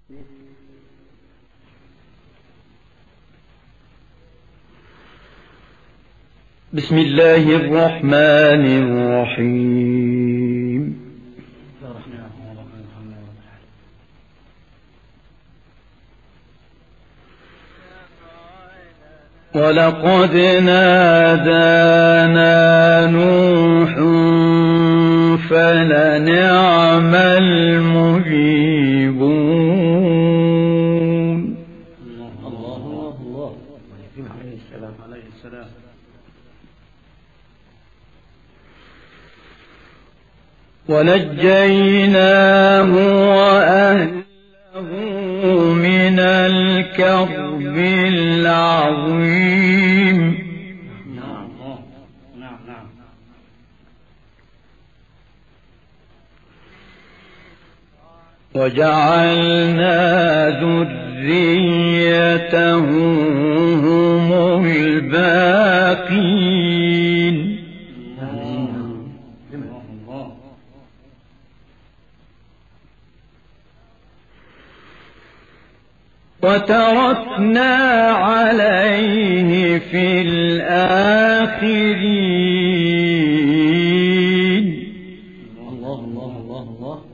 بسم الله الرحمن الرحيم. ولقد نادانا نوح فلنعم المجيبون. الله عليه السلام. ونجيناه وأهله من الكرب العظيم. نعم. وجعلنا ذريته هم الباقين. وتركنا عليه في الآخرين. الله.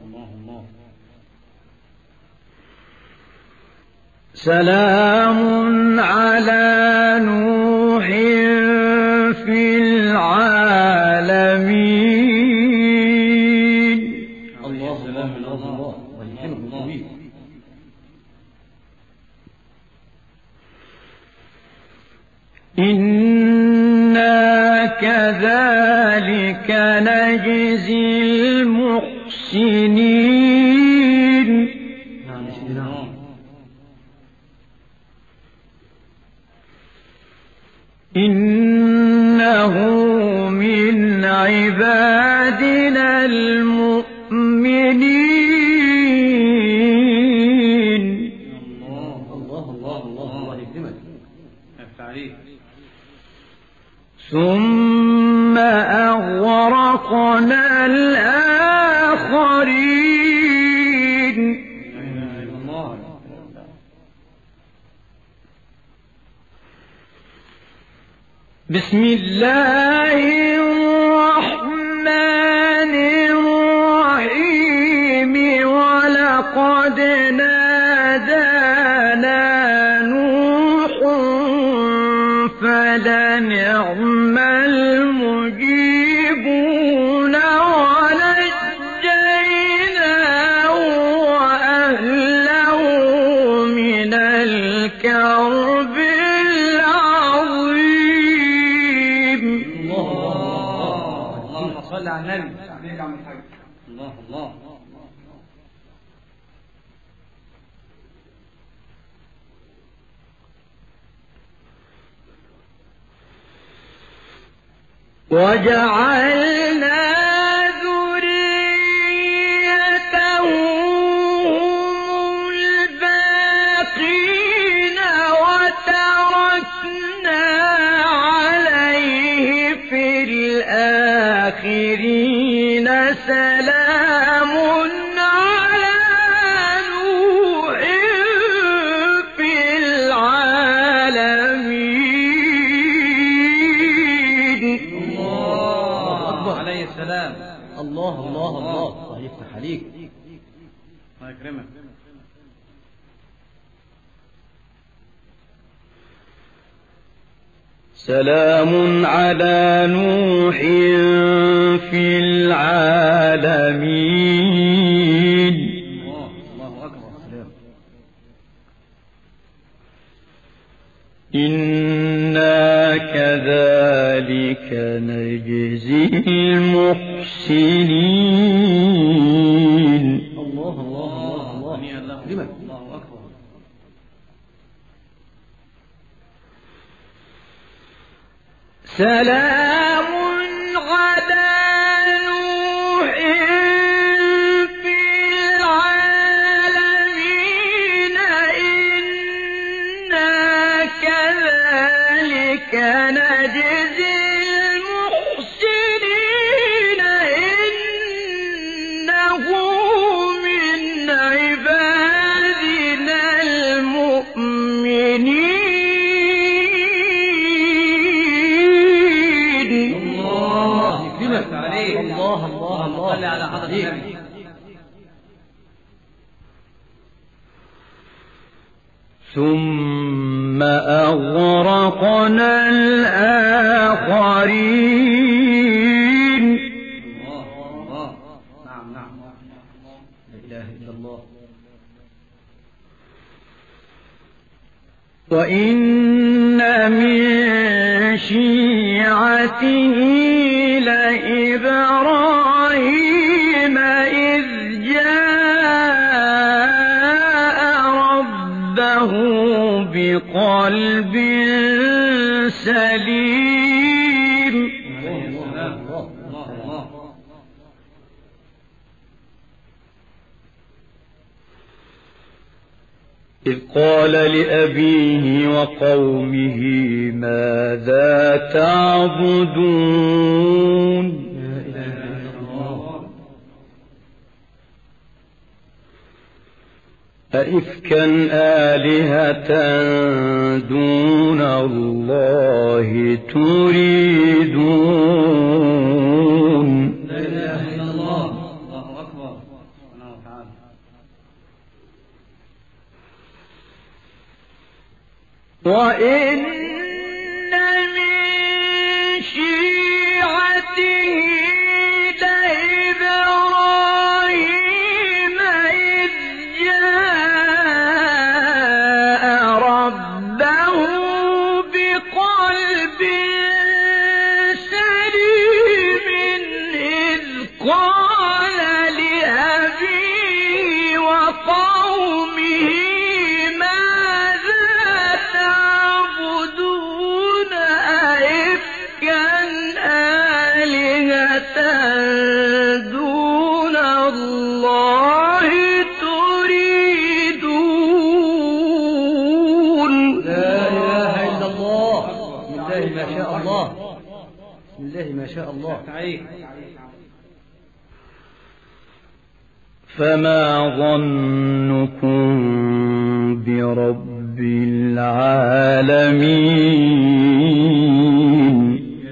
سلام على نوح في العالمين. الله. إنا كذلك نجزي المحسنين. إنه من عبادنا المؤمنين. الله يكرمك. ثم أغرقنا الآخرين. بسم الله الرحمن الرحيم. ولقد نادانا نوح فلنعم المجيبون. ونجيناه وأهله من الكرب العظيم. اللهم صل على النبي. الله. وجعلنا ذريته هم الباقين. وتركنا عليه في الآخرين. سلام على نوح في العالمين. عليه السلام. الله يفتح عليك. الله يكرمك. سلام على نوح في العالمين. الله أكبر. إنا كذلك نجزي المحسنين. الله. الله أكبر. سلام على نوح في العالمين. إنا كذلك نجزي المحسنين. إنه من عبادنا الله الله الله صل على حضرة النبي. ثم أغرقنا الآخرين. الله. نعم لا إله إلا الله. وإن من شيعته لإبراهيم إذ جاء ربه بقلب سليم. إذ قال لأبيه وقومه ماذا تعبدون أئفكا آلهة دون الله تريدون. لا إله إلا الله. الله أكبر. سبحانه وتعالى. وإن من شيعته لإبراهيم إذ جاء ربه بقلب سليم إذ قال لأبيه وقومه دون الله تريدون. لا إله إلا الله. بسم الله ما شاء الله. بسم الله ما شاء الله. فما ظنكم برب العالمين.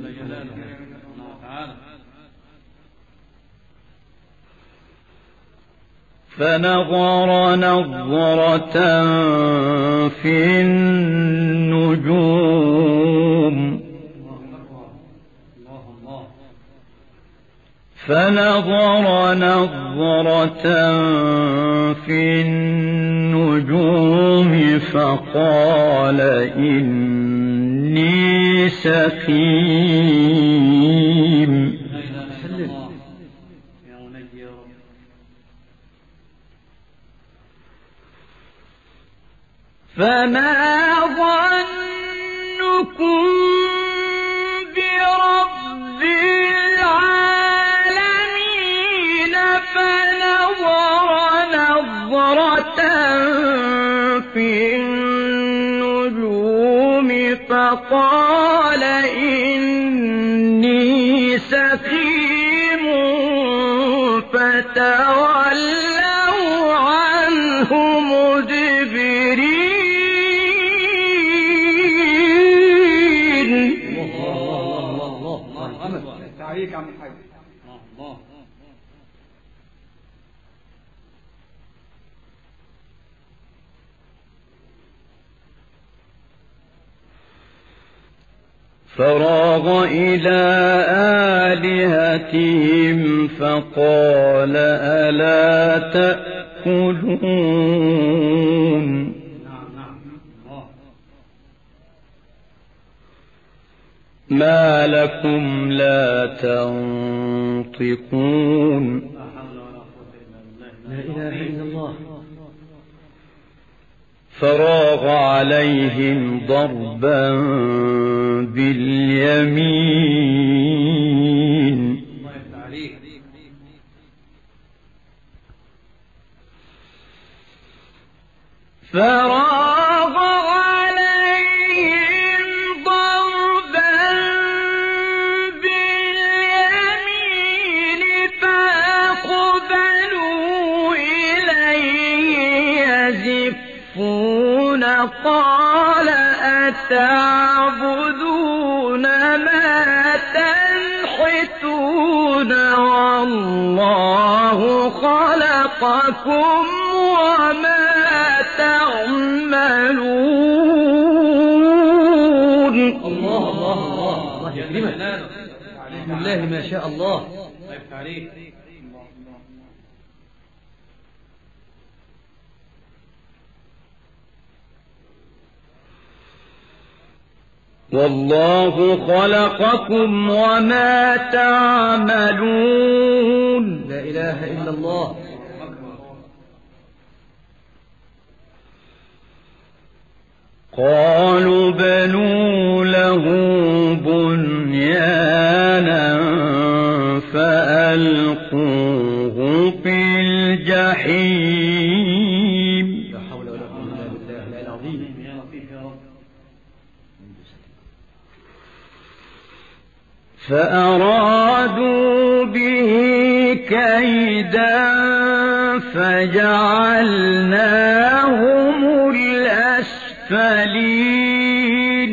فنظر نظرة في النجوم فنظر نظرة في النجوم فقال إني سقيم. فما ظنكم برب العالمين. فنظر نظرة في النجوم فقال إني سقيم فتولوا عنه مدبرين. تعليق عن الحج. الله. فراغ إلى آلهتهم فقال ألا تأكلون. ما لكم لا تنطقون. لا إله إلا الله. فراغ عليهم ضربا باليمين فراغ عليهم ضربا باليمين فأقبلوا إليه يزفون قال أتعبدون ما تنحتون الله خلقكم وما تعملون. الله الله الله الله يكرمك. بسم الله ما شاء الله. والله خلقكم وما تعملون. لا إله إلا الله. قالوا بنوا له بنيانا فألقوه في الجحيم. لا حول ولا قوة إلا بالله العظيم. فأرادوا به كيدا فجعلناهم الأسفلين.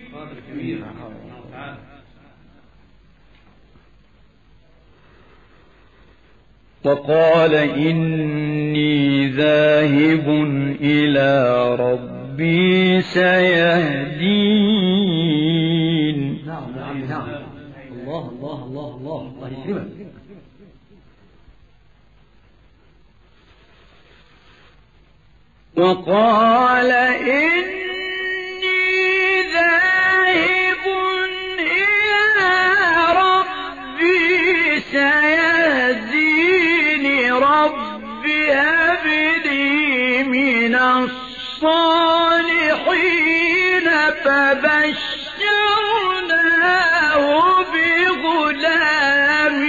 وقال إني ذاهب إلى ربي سيهدين. نعم نعم نعم. الله الله الله الله الله يكرمك. وقال إني ذاهب إلى ربي سيهدين. رب هب لي من الصالحين. فبشرناه بغلام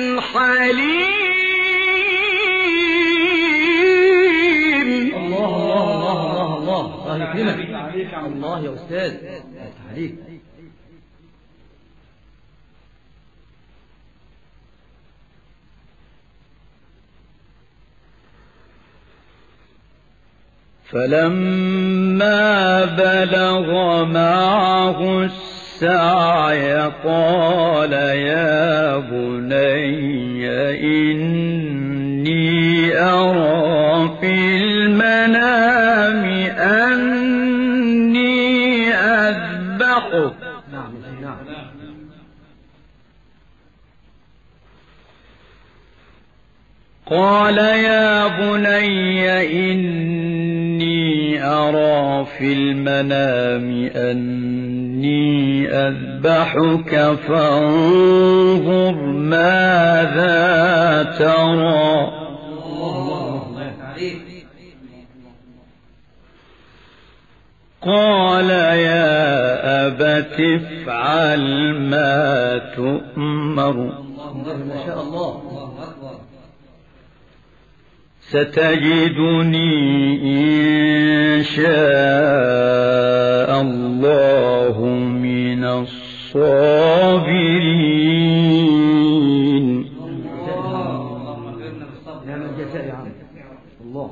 حليم. الله الله الله الله الله الله يكرمك. الله يا أستاذ عليك. فلما بلغ معه السعي قال يا بني إني أرى في المنام أني أذبحك. نعم نعم. قال يا بني إني أرى في المنام أني أذبحك فانظر ماذا ترى. قال يا أبت افعل ما تؤمر. ما شاء الله. ستجدني إن شاء الله من الصابرين. نعم الجزاء يا عم الله.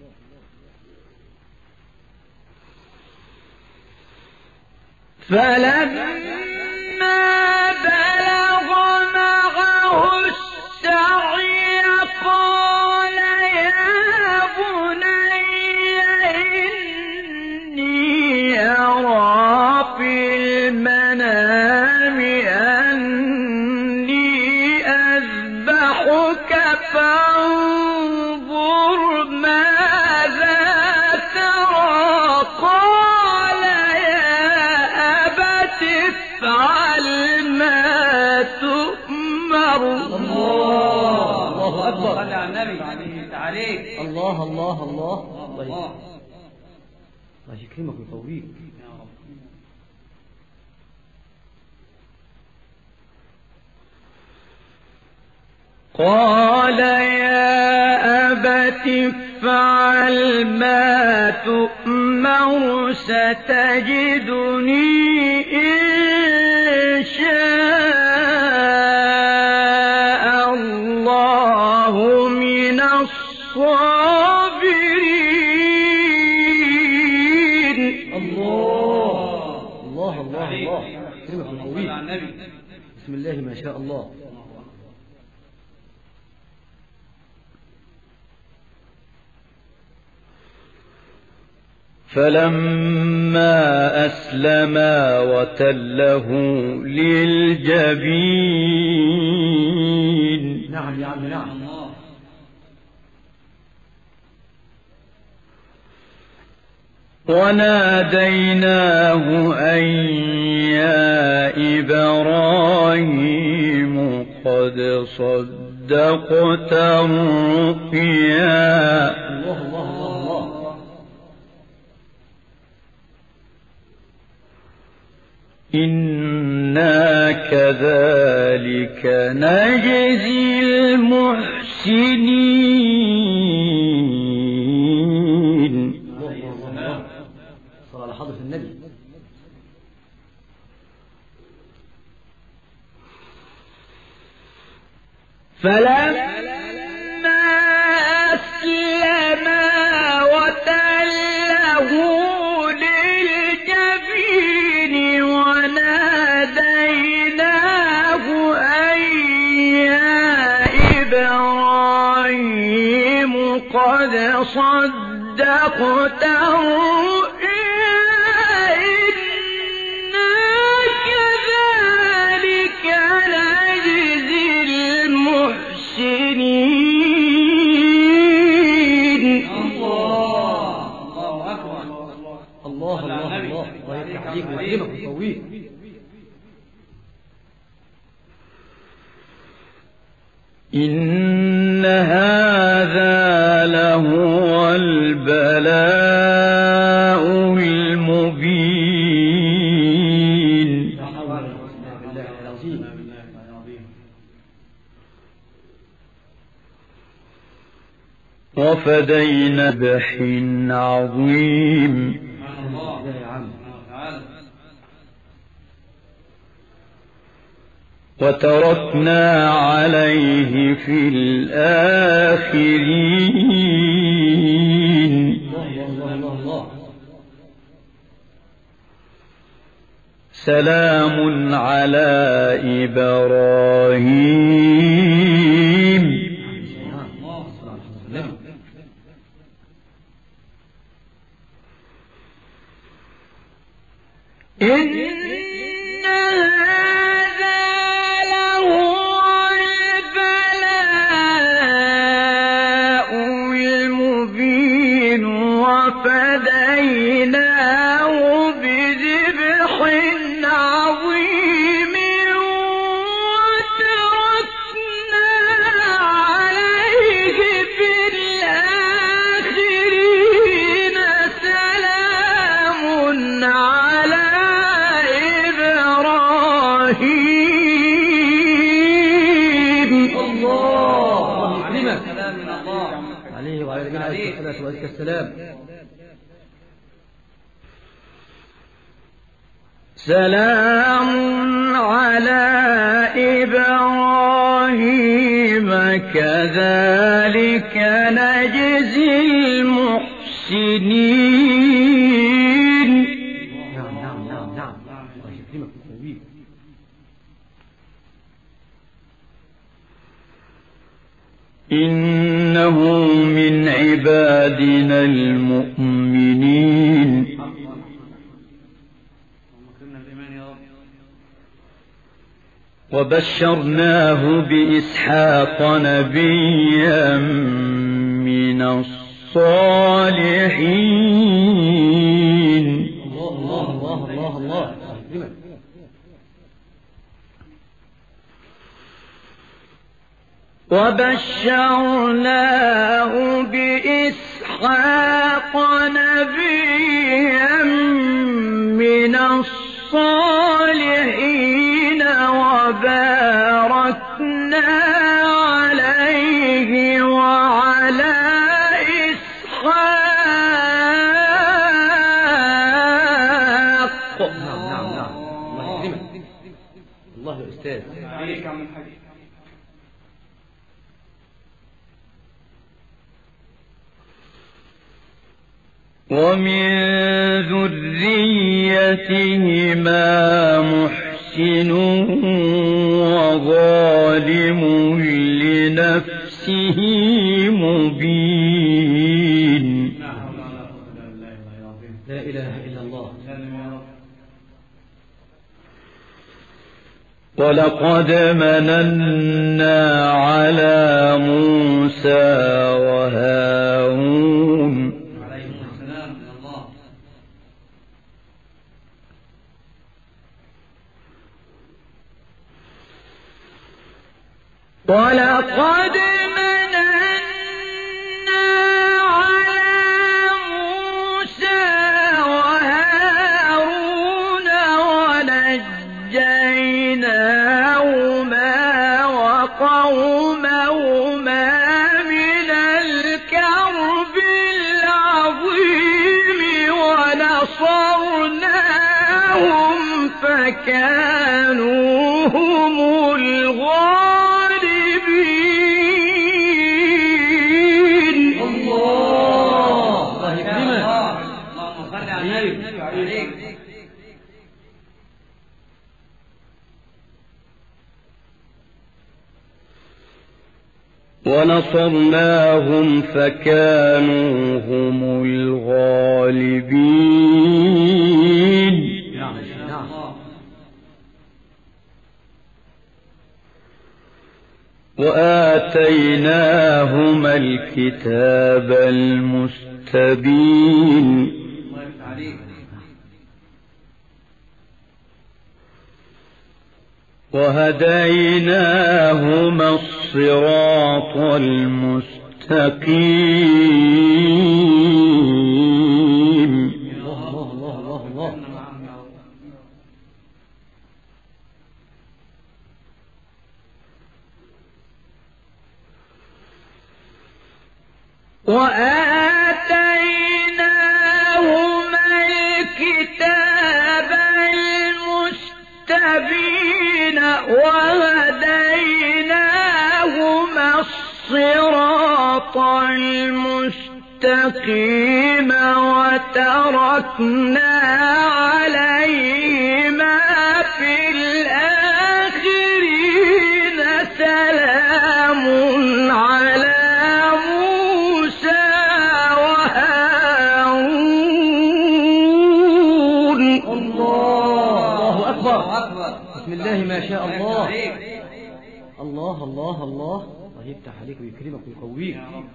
فلما بلغ معه السعي قال يا بني إني أرى في المنام أني أذبحك فانظر ماذا ترى. قال افعل ما تؤمر. الله أكبر. صلى على النبي عليك. الله الله الله الله يكرمك ويقويك. قال يا أبت افعل ما تؤمر ستجدني إن شاء الله من الصابرين. الله الله الله الله يكرمك ويقويك. بسم الله ما شاء الله. فلما أسلما وتله للجبين. نعم يا عم نعم. وناديناه أن يا إبراهيم قد صدقت الرؤيا. الله الله الله الله. إنا كذلك نجزي المحسنين. صلى على حضرة النبي. فلما أسلما وتله للجبين وناديناه أن يا إبراهيم قد صدقت إن هذا لهو البلاء المبين. وفدينا بذبح عظيم. وتركنا عليه في الآخرين. سلام على إبراهيم. سلام على إبراهيم كذلك نجزي المحسنين. نعم نعم نعم نعم. إنه من عبادنا المؤمنين. وبشرناه بإسحاق نبيا من الصالحين. الله الله الله الله. وبشرناه بإسحاق نبيا من الصالحين وباركنا عليه وعلى إسحاق. نعم نعم نعم. الله يكرمك. الله يا أستاذ. عليك عم الحاج. ومن ذريتهما محسن وظالم لنفسه مبين. لا إله إلا الله. ولقد مننا على موسى وهارون عليكم السلام من الله. ولقد مننا على موسى وهارون ونجيناهما وقومهما من الكرب العظيم ونصرناهم فكانوا هم الغالبين. الله يكرمك. اللهم صل على النبي عليك. ونصرناهم فكانوا هم الغالبين. نعم نعم. وآتيناهما الكتاب المستبين. الله يفتح عليك. وهديناهما الصراط المستقيم. الله الله الله الله. وآتيناهما الكتاب المستبين وهديناهما الصراط المستقيم وتركنا عليهما في الآخرين سلام على موسى وهارون. الله أكبر. أكبر. بسم الله ما شاء الله الله. يفتح عليك. الله الله الله. الله يفتح عليك ويكرمك ويقويك. يا رب.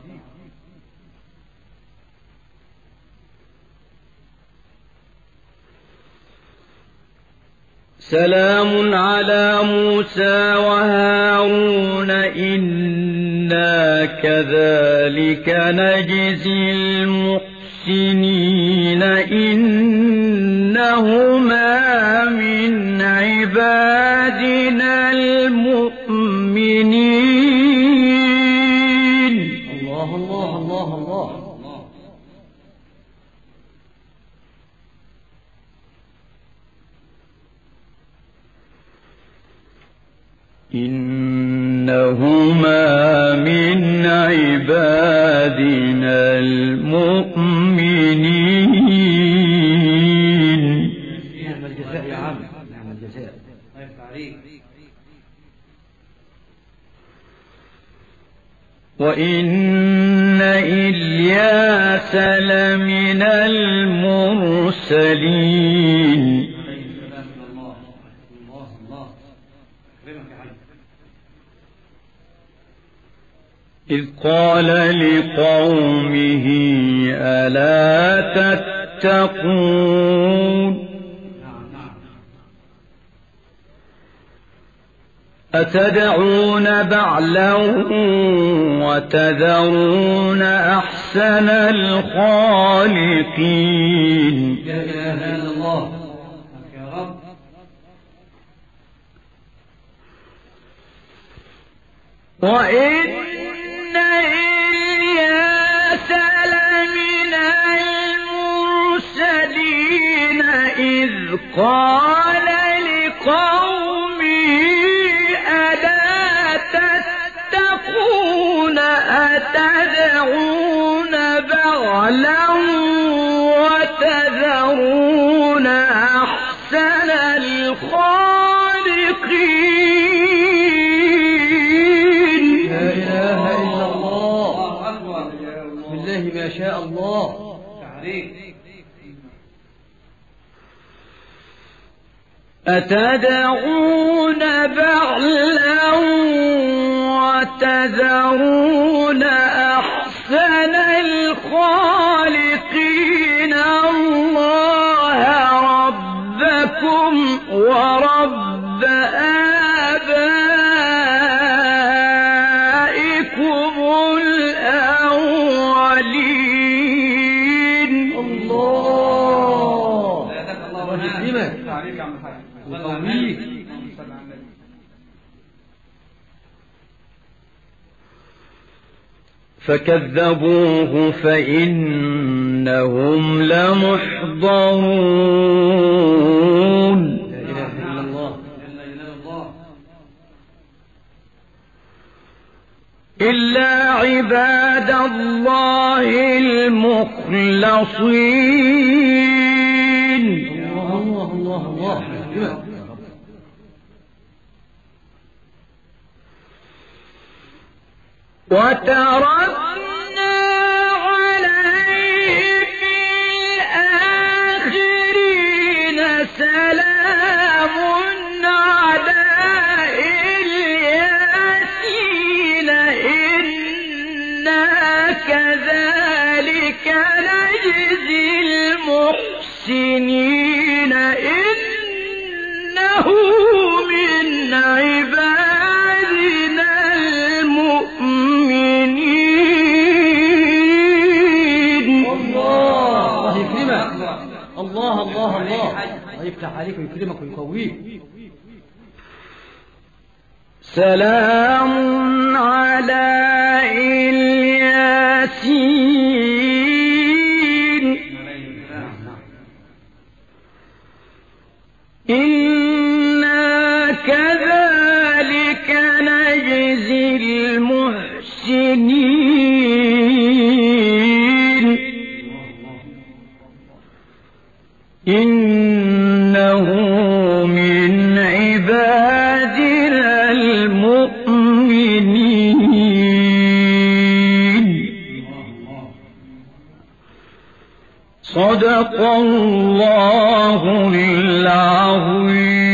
سلام على موسى وهارون إنا كذلك نجزي المحسنين إنهما من عبادنا المؤمنين. الله الله الله الله. إنهما من عبادنا المؤمنين. نعم الجزاء يا عم. نعم الجزاء. الله يفتح عليك. وإن إلياس لمن المرسلين. عليه السلام من الله. الله الله. أكرمك يا حي. إذ قال لقومه ألا تتقون نعم نعم. أتدعون بعلا وتذرون أحسن الخالقين. لا إله إلا الله. يا رب. وإن إلياس لمن المرسلين إذ قال لقومه ألا تتقون أتدعون بعلا وتذرون أحسن الخالقين. لا إله إلا الله. الله أكبر. بسم الله ما شاء الله. يفتح عليك. أتدعون بعلا وتذرون أحسن الخالقين الله ربكم ورب آبائكم الأولين. الله يكرمك عليك يا عم الحاج. ويقويك. فكذبوه فإنهم لمحضرون. لا إله إلا الله. إلا عباد الله المخلصين. الله الله الله يكرمك. وتركنا عليه في الآخرين سلام على الياسين إنا كذلك نجزي المحسنين إنه من عبادنا المؤمنين. الله يكرمك. الله الله الله يفتح عليك ويكرمك ويقويك. سلام على الياسين إنا كذلك نجزي المحسنين إنه من عبادنا المؤمنين. صدق الله العظيم.